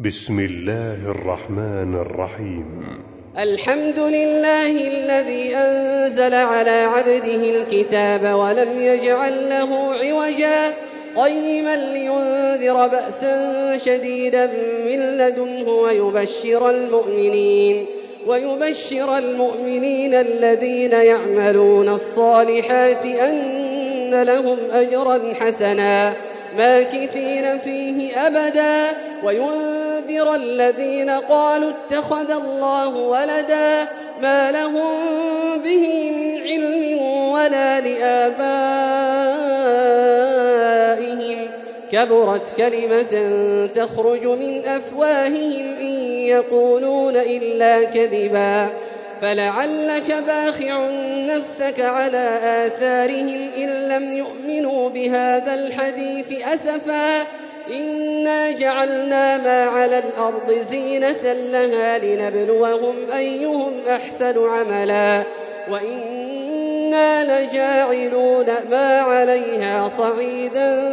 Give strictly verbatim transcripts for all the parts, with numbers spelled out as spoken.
بسم الله الرحمن الرحيم. الحمد لله الذي أنزل على عبده الكتاب ولم يجعل له عوجا قيما لينذر بأسا شديدا من لدنه ويبشر المؤمنين ويبشر المؤمنين الذين يعملون الصالحات أن لهم أجرا حسنا ماكثين فيه أبدا وينذر الذين قالوا اتخذ الله ولدا ما لهم به من علم ولا لآبائهم كبرت كلمة تخرج من أفواههم إن يقولون إلا كذبا فلعلك باخع نفسك على آثارهم إن لم يؤمنوا بهذا الحديث أسفا إنا جعلنا ما على الأرض زينة لها لنبلوهم أيهم أحسن عملا وإنا لجاعلون ما عليها صعيدا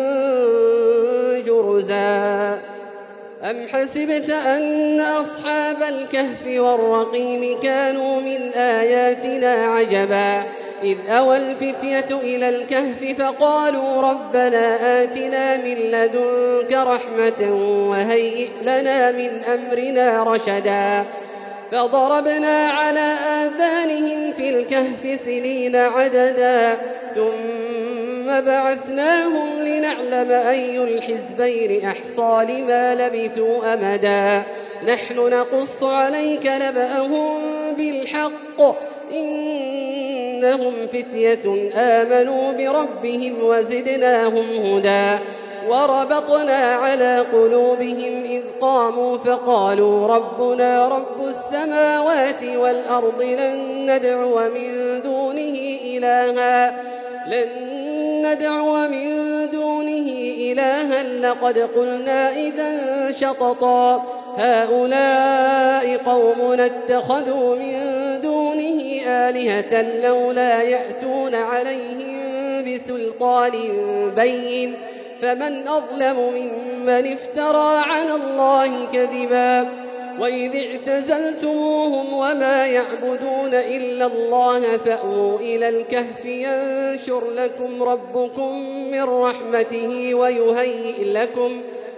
جرزا أم حسبت أن أصحاب الكهف والرقيم كانوا من آياتنا عجبا إذ أوى الفتية إلى الكهف فقالوا ربنا آتنا من لدنك رحمة وهيئ لنا من أمرنا رشدا فضربنا على آذانهم في الكهف سنين عددا ثم بعثناهم لنعلم أي الحزبين أحصى لما لبثوا أمدا نحن نقص عليك نبأهم بالحق إنهم فتية آمنوا بربهم وزدناهم هدى وربطنا على قلوبهم إذ قاموا فقالوا ربنا رب السماوات والأرض لن ندعو من دونه إلها لن ندعو من دونه إلها لقد قلنا إذا شططا هؤلاء قومنا اتخذوا من دونه آلهة لولا يأتون عليهم بسلطان بين فمن أظلم ممن افترى على الله كذبا وإذ اعتزلتموهم وما يعبدون إلا الله فأووا إلى الكهف ينشر لكم ربكم من رحمته ويهيئ لكم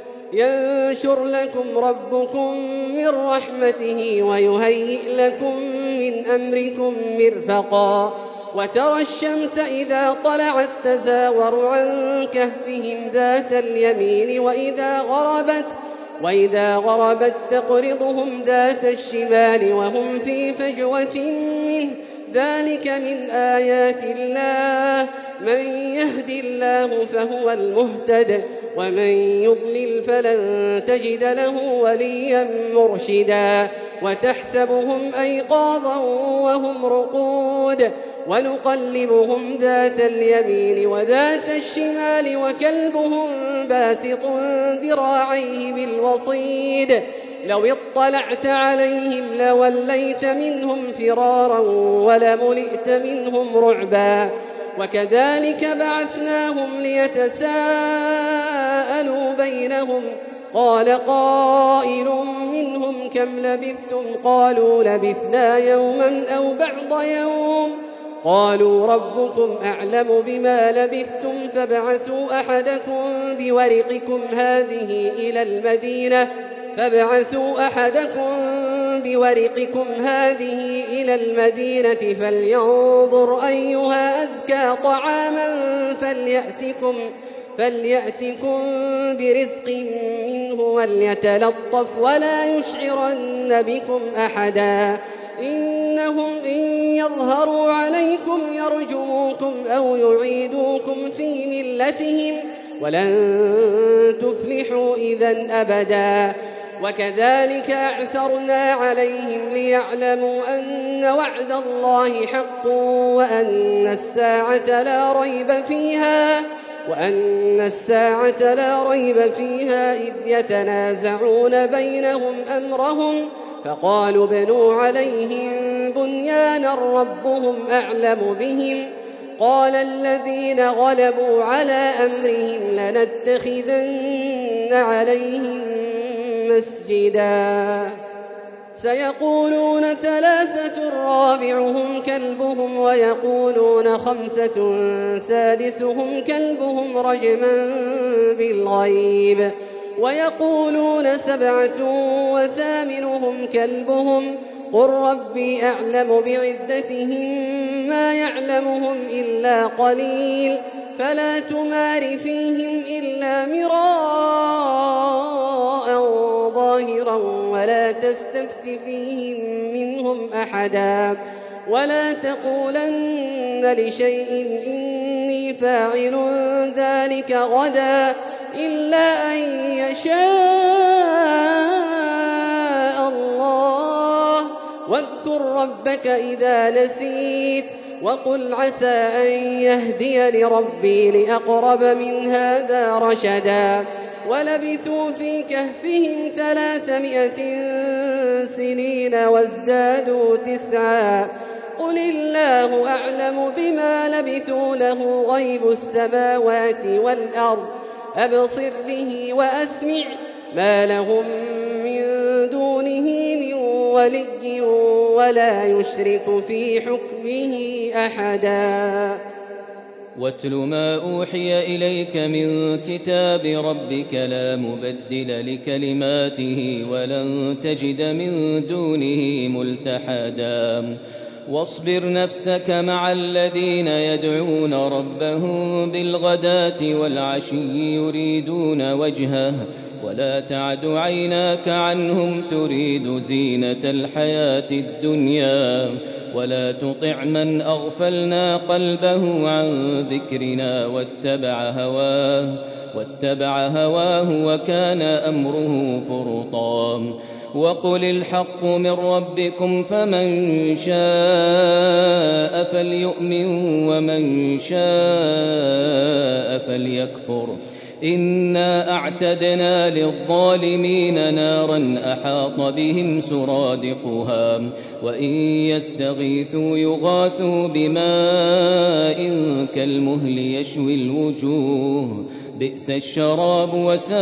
ينشر لكم ربكم من رحمته ويهيئ لكم من أمركم مرفقا وترى الشمس إذا طلعت تزاور عن كهفهم ذات اليمين وإذا غربت وإذا غربت تقرضهم ذات الشمال وهم في فجوة منه ذلك من آيات الله من يهد الله فهو المهتد ومن يضلل فلن تجد له وليا مرشدا وتحسبهم أيقاظا وهم رقود ونقلبهم ذات اليمين وذات الشمال وكلبهم باسط ذراعيه بالوصيد لو اطلعت عليهم لوليت منهم فرارا ولملئت منهم رعبا وكذلك بعثناهم ليتساءلوا بينهم قال قائل منهم كم لبثتم قالوا لبثنا يوما أو بعض يوم قالوا ربكم أعلم بما لبثتم فابعثوا أحدكم بورقكم هذه إلى المدينة فابعثوا أحدكم بورقكم هذه إلى المدينة فلينظر أيها أزكى طعاما فليأتكم فليأتكم برزق منه وليتلطف ولا يشعرن بكم أحدا إنهم إن يظهروا عليكم يرجموكم أو يعيدوكم في ملتهم ولن تفلحوا إذا أبدا وكذلك أعثرنا عليهم ليعلموا أن وعد الله حق وأن الساعة لا ريب فيها وأن الساعة لا ريب فيها إذ يتنازعون بينهم أمرهم فقالوا بنوا عليهم بنيانا ربهم أعلم بهم قال الذين غلبوا على أمرهم لنتخذن عليهم مسجدا سيقولون ثلاثة رابعهم كلبهم ويقولون خمسة سادسهم كلبهم رجما بالغيب ويقولون سبعة وثامنهم كلبهم قل ربي أعلم بعدتهم ما يعلمهم إلا قليل فلا تمار فيهم إلا مراء ظاهرا ولا تستفت فيهم منهم أحدا ولا تقولن لشيء إني فاعل ذلك غدا إلا أن يشاء الله واذكر ربك إذا نسيت وقل عسى أن يهديني ربي لأقرب من هذا رشدا ولبثوا في كهفهم ثلاثمائة سنين وازدادوا تسعا قل الله أعلم بما لبثوا له غيب السماوات والأرض أبصر به وأسمع ما لهم من دونه من ولي ولا يشرك في حكمه أحدا واتل ما أوحي إليك من كتاب ربك لا مبدل لكلماته ولن تجد من دونه ملتحدا واصبر نفسك مع الذين يدعون ربهم بالغداة والعشي يريدون وجهه ولا تعد عيناك عنهم تريد زينة الحياة الدنيا ولا تطع من أغفلنا قلبه عن ذكرنا واتبع هواه واتبع هواه وكان أمره فرطا وقل الحق من ربكم فمن شاء فليؤمن ومن شاء فليكفر إنا أعتدنا للظالمين نارا أحاط بهم سرادقها وإن يستغيثوا يغاثوا بماء كالمهل يشوي الوجوه بئس الشراب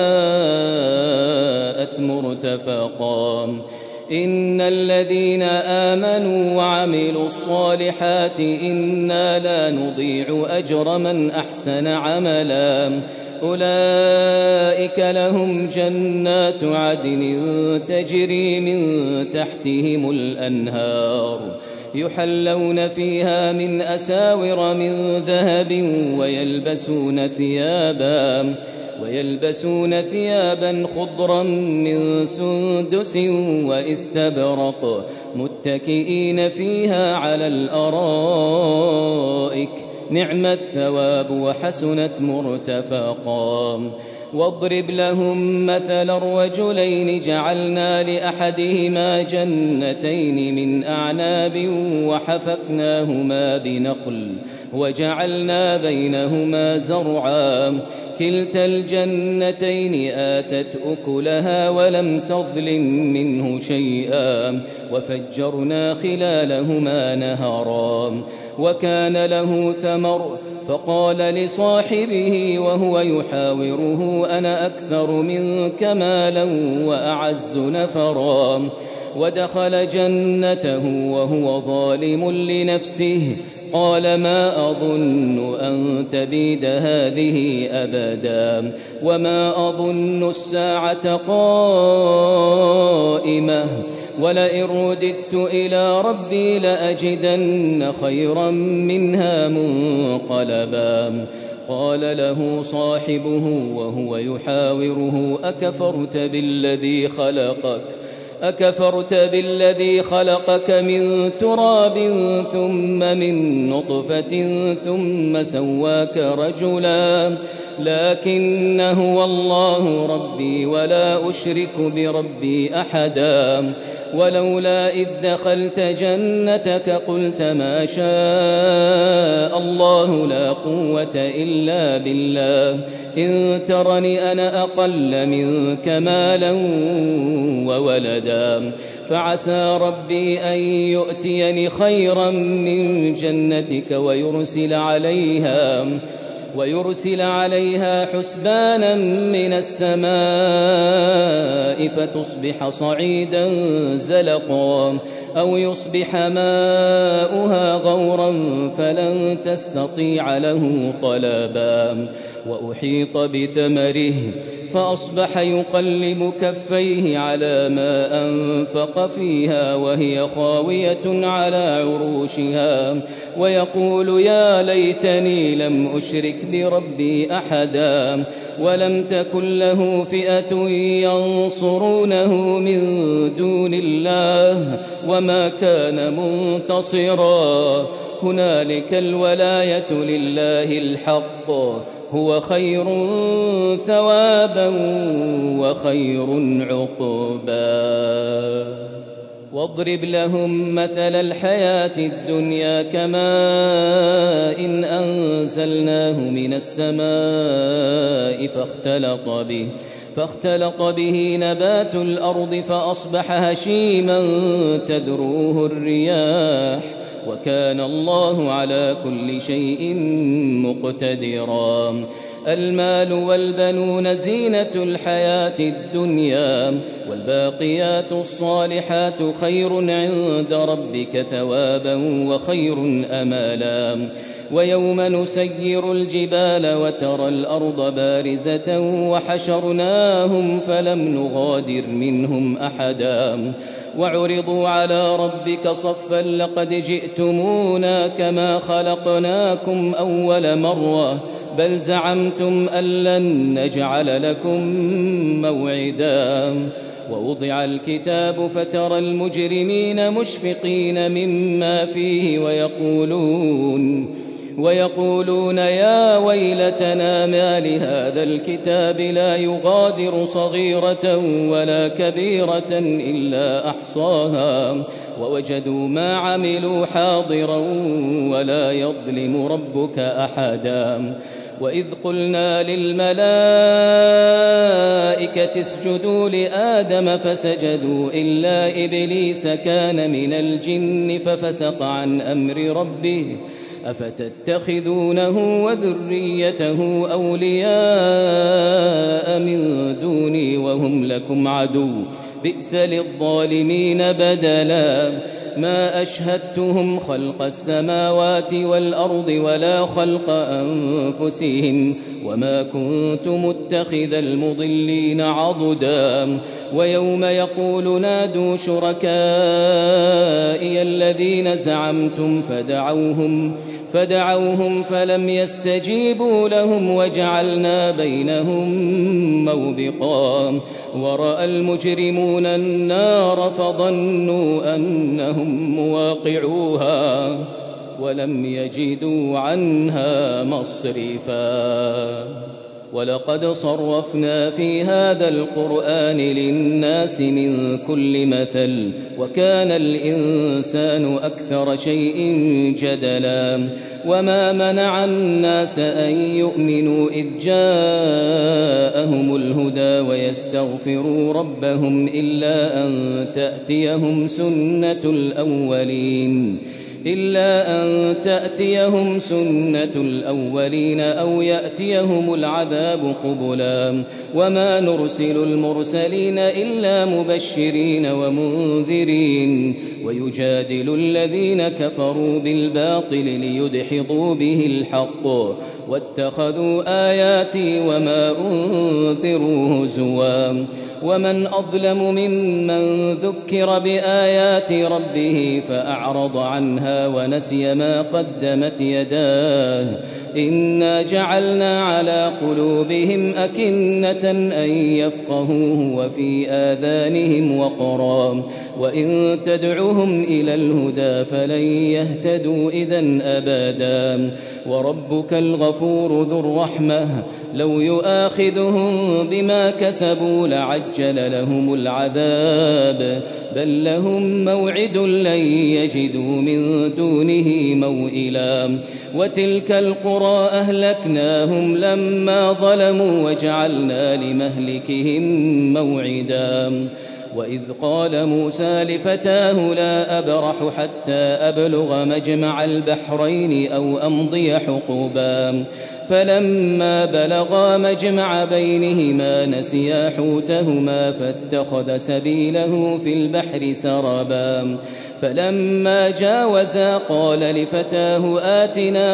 وساءت مرتفقا إن الذين آمنوا وعملوا الصالحات إنا لا نضيع أجر من أحسن عملا أولئك لهم جنات عدن تجري من تحتهم الأنهار يحلون فيها من أساور من ذهب ويلبسون ثيابا ويلبسون ثيابا خضرا من سندس واستبرق متكئين فيها على الأرائك نعم الثواب وحسنت مرتفقا واضرب لهم مثل الرجلين جعلنا لأحدهما جنتين من أعناب وحففناهما بنخل وجعلنا بينهما زرعا كلتا الجنتين آتت أكلها ولم تظلم منه شيئا وفجرنا خلالهما نهرا وكان له ثمر فقال لصاحبه وهو يحاوره أنا أكثر منك مالا وأعز نفرا ودخل جنته وهو ظالم لنفسه قال ما أظن أن تبيد هذه أبدا وما أظن الساعة قائمة ولئن رددت إلى ربي لأجدن خيرا منها منقلبا قال له صاحبه وهو يحاوره أكفرت بالذي خلقك أكفرت بالذي خلقك من تراب ثم من نطفة ثم سواك رجلا لكن هو الله ربي ولا أشرك بربي أحدا ولولا إذ دخلت جنتك قلت ما شاء الله لا قوة إلا بالله إن ترني أنا أقل منك مالا وولدا فعسى ربي أن يؤتيني خيرا من جنتك ويرسل عليها ويرسل عليها حسبانا من السماء فتصبح صعيدا زلقا أو يصبح ماؤها غورا فلن تستطيع له طلبا وأحيط بثمره فأصبح يقلب كفيه على ما أنفق فيها وهي خاوية على عروشها ويقول يا ليتني لم أشرك بربي أحدا ولم تكن له فئة ينصرونه من دون الله وما كان منتصرا هنالك الولاية لله الحق هو خير ثوابا وخير عقبا واضرب لهم مثل الحياة الدنيا كماء إن أنزلناه من السماء فاختلط به فاختلط به نبات الأرض فأصبح هشيما تذروه الرياح وكان الله على كل شيء مقتدرا المال والبنون زينة الحياة الدنيا والباقيات الصالحات خير عند ربك ثوابا وخير أمالا ويوم نسير الجبال وترى الأرض بارزة وحشرناهم فلم نغادر منهم أحدا وعرضوا على ربك صفا لقد جئتمونا كما خلقناكم أول مرة بل زعمتم أن لن نجعل لكم موعدا ووضع الكتاب فترى المجرمين مشفقين مما فيه ويقولون ويقولون يا ويلتنا ما لهذا الكتاب لا يغادر صغيرة ولا كبيرة إلا أحصاها ووجدوا ما عملوا حاضرا ولا يظلم ربك أحدا وإذ قلنا للملائكة اسجدوا لآدم فسجدوا إلا إبليس كان من الجن ففسق عن أمر ربه أفتتخذونه وذريته أولياء من دوني وهم لكم عدو بئس للظالمين بدلا ما أشهدتهم خلق السماوات والأرض ولا خلق أنفسهم وما كنت متخذ المضلين عضدا ويوم يقول نادوا شركائي الذين زعمتم فدعوهم فدعوهم فلم يستجيبوا لهم وجعلنا بينهم موبقا ورأى المجرمون النار فظنوا أنهم مواقعوها ولم يجدوا عنها مصرفا ولقد صرفنا في هذا القرآن للناس من كل مثل وكان الإنسان أكثر شيء جدلا وما منع الناس أن يؤمنوا إذ جاءهم الهدى ويستغفروا ربهم إلا أن تأتيهم سنة الأولين إلا أن تأتيهم سنة الأولين أو يأتيهم العذاب قبلا وما نرسل المرسلين إلا مبشرين ومنذرين ويجادل الذين كفروا بالباطل ليدحضوا به الحق واتخذوا آياتي وما أنذروا هزوا ومن أظلم ممن ذكر بآيات ربه فأعرض عنها ونسي ما قدمت يداه إنا جعلنا على قلوبهم أكنة أن يفقهوه وفي آذانهم وقرا وإن تدعهم إلى الهدى فلن يهتدوا إذن أبدا وربك الغفور ذو الرحمة لو يؤاخذهم بما كسبوا لعجل لهم العذاب بل لهم موعد لن يجدوا من دونه موئلا وتلك القرى أهلكناهم لما ظلموا وجعلنا لمهلكهم موعدا وإذ قال موسى لفتاه لا أبرح حتى أبلغ مجمع البحرين أو أمضي حقوبا فلما بلغا مجمع بينهما نسيا حوتهما فاتخذ سبيله في البحر سربا فلما جاوزا قال لفتاه آتنا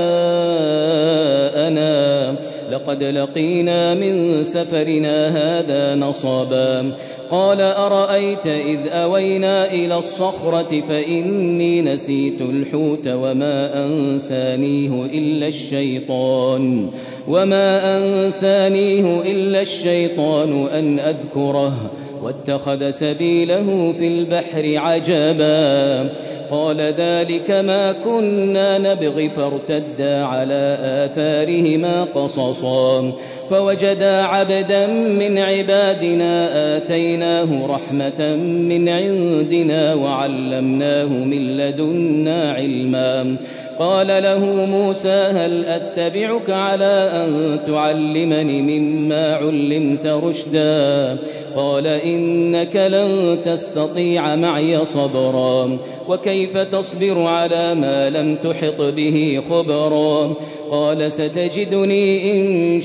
غداءنا لقد لقينا من سفرنا هذا نصبا قال أرأيت إذ أوينا إلى الصخرة فإني نسيت الحوت وما أنسانيه إلا الشيطان وما أنسانيه إلا الشيطان أن أذكره واتخذ سبيله في البحر عجبا قال ذلك ما كنا نبغي فارتدا على آثارهما قصصا فوجدا عبدا من عبادنا آتيناه رحمة من عندنا وعلمناه من لدنا علما قال له موسى هل أتبعك على أن تعلمني مما علمت رشدا قال إنك لن تستطيع معي صبرا وكيف تصبر على ما لم تحط به خبرا قال ستجدني إن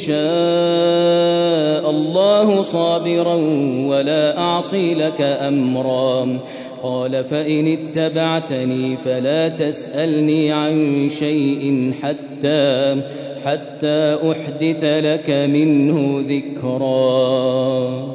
شاء الله صابرا ولا أعصي لك أمرا قال فإن اتبعتني فلا تسألني عن شيء حتى حتى أحدث لك منه ذكرا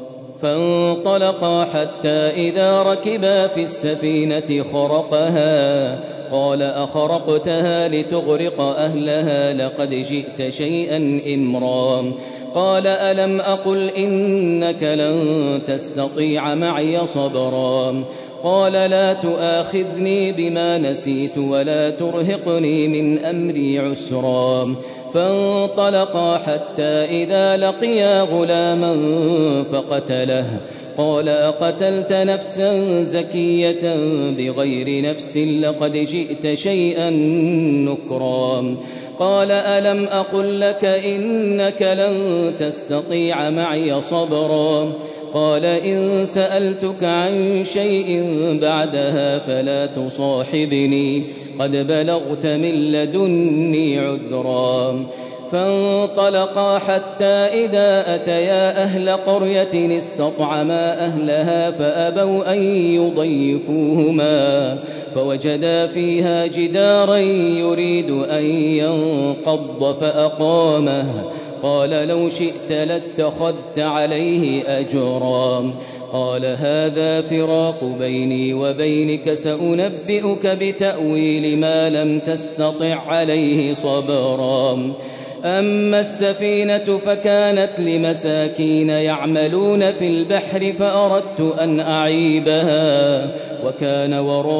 فانطلقا حتى إذا ركبا في السفينة خرقها قال أخرقتها لتغرق أهلها لقد جئت شيئا إمرا قال ألم أقل إنك لن تستطيع معي صبرا قال لا تؤاخذني بما نسيت ولا ترهقني من أمري عسرا فانطلقا حتى إذا لقيا غلاما فقتله قال أقتلت نفسا زكية بغير نفس لقد جئت شيئا نكرا قال ألم أقل لك إنك لن تستطيع معي صبرا قال إن سألتك عن شيء بعدها فلا تصاحبني قد بلغت من لدني عذرا فانطلقا حتى إذا أتيا أهل قرية استطعما أهلها فأبوا أن يضيفوهما فوجدا فيها جدارا يريد أن ينقض فأقامه قال لو شئت لاتخذت عليه أجرا قال هذا فراق بيني وبينك سأنبئك بتأويل ما لم تستطع عليه صبرا أما السفينة فكانت لمساكين يعملون في البحر فأردت أن أعيبها وكان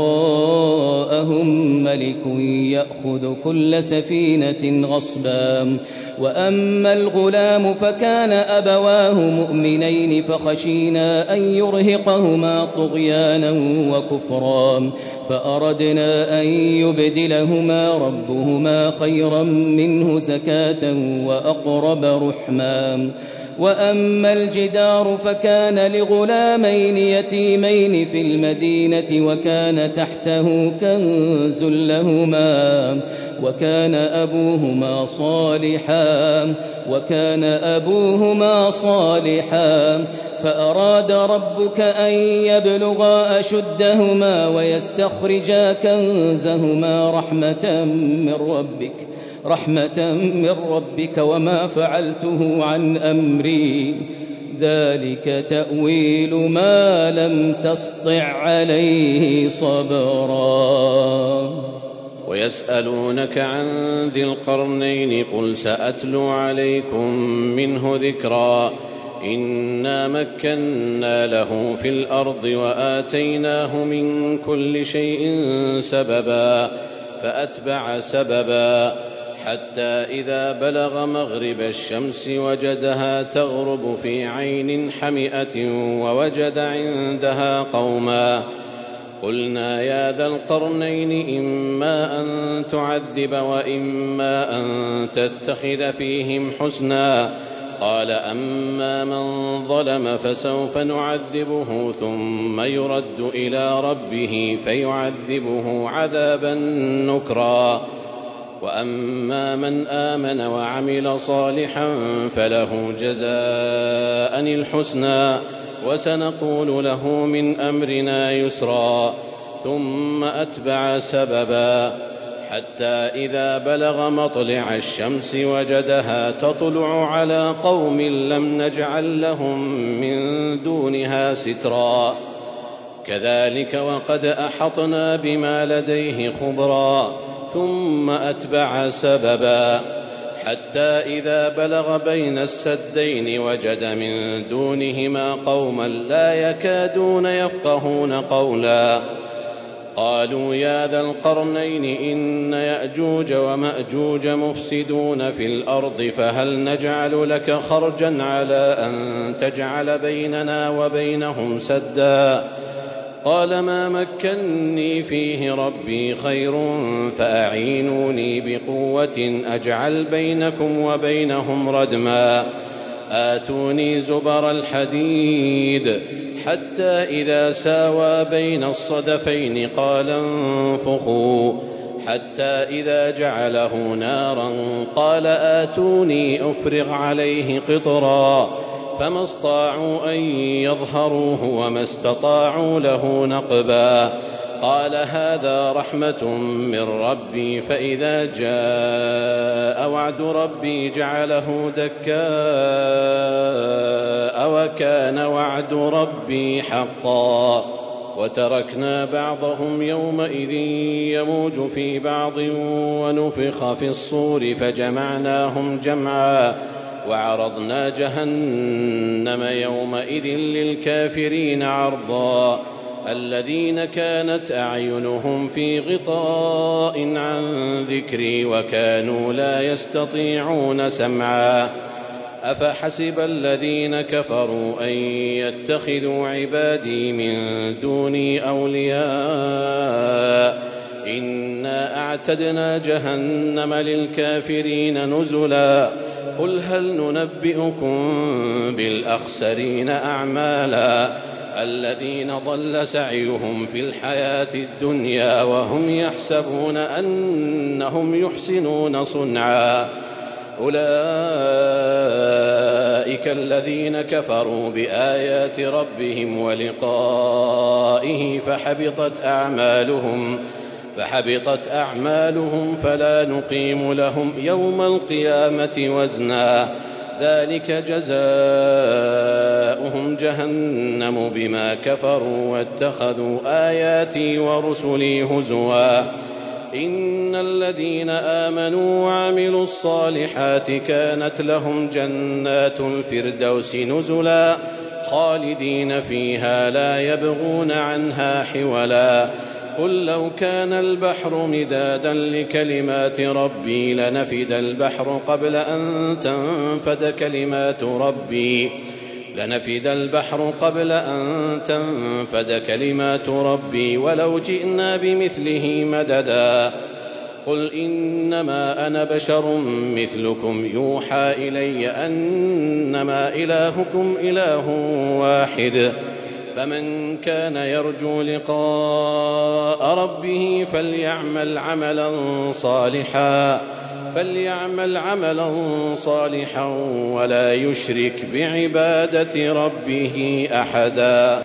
وراءهم ملك يأخذ كل سفينة غصبا وأما الغلام فكان أبواه مؤمنين فخشينا أن يرهقهما طغيانا وكفرا فأردنا أن يبدلهما ربهما خيرا منه زكاة وأقرب رحما وأما الجدار فكان لغلامين يتيمين في المدينة وكان تحته كنز لهما وكان أبوهما صالحا وكان أبوهما صالحا فأراد ربك أن يبلغا أشدهما ويستخرجا كنزهما رحمة من ربك رحمة من ربك وما فعلته عن أمري ذلك تأويل ما لم تسطع عليه صبرا ويسألونك عن ذي القرنين قل سأتلو عليكم منه ذكرا إنا مكنا له في الأرض وآتيناه من كل شيء سببا فأتبع سببا حتى إذا بلغ مغرب الشمس وجدها تغرب في عين حمئة ووجد عندها قوما قلنا يا ذا القرنين إما أن تعذب وإما أن تتخذ فيهم حسنا قال أما من ظلم فسوف نعذبه ثم يرد إلى ربه فيعذبه عذابا نكرا وأما من آمن وعمل صالحا فله جزاء الحسنى وسنقول له من أمرنا يسرا ثم أتبع سببا حتى إذا بلغ مطلع الشمس وجدها تطلع على قوم لم نجعل لهم من دونها سترا كذلك وقد أحطنا بما لديه خبرا ثم أتبع سببا حتى إذا بلغ بين السدين وجد من دونهما قوما لا يكادون يفقهون قولا قالوا يا ذا القرنين إن يأجوج ومأجوج مفسدون في الأرض فهل نجعل لك خرجا على أن تجعل بيننا وبينهم سدا قال ما مكني فيه ربي خير فأعينوني بقوة أجعل بينكم وبينهم ردما آتوني زبر الحديد حتى إذا ساوى بين الصدفين قال انفخوا حتى إذا جعله نارا قال آتوني أفرغ عليه قطرا فما استطاعوا أن يظهروه وما استطاعوا له نقبا قال هذا رحمة من ربي فإذا جاء وعد ربي جعله دكاء وكان وعد ربي حقا وتركنا بعضهم يومئذ يموج في بعض ونفخ في الصور فجمعناهم جمعا وعرضنا جهنم يومئذ للكافرين عرضا الذين كانت أعينهم في غطاء عن ذكري وكانوا لا يستطيعون سمعا أفحسب الذين كفروا أن يتخذوا عبادي من دوني أولياء إنا أعتدنا جهنم للكافرين نزلا قل هل ننبئكم بالأخسرين أعمالا الذين ضل سعيهم في الحياة الدنيا وهم يحسبون أنهم يحسنون صنعا أولئك الذين كفروا بآيات ربهم ولقائه فحبطت أعمالهم فحبطت أعمالهم فلا نقيم لهم يوم القيامة وزنا ذلك جزاؤهم جهنم بما كفروا واتخذوا آياتي ورسلي هزوا إن الذين آمنوا وعملوا الصالحات كانت لهم جنات الفردوس نزلا خالدين فيها لا يبغون عنها حولا قل لو كان البحر مدادا لكلمات ربي لنفد البحر قبل أن تنفد كلمات ربي لنفد البحر قبل أن تنفد كلمات ربي ولو جئنا بمثله مددا قل إنما أنا بشر مثلكم يوحى إلي أنما إلهكم إله واحد فمن كان يرجو لقاء ربه فليعمل عملا صالحا فليعمل عملا صالحا ولا يشرك بعبادة ربه أحدا.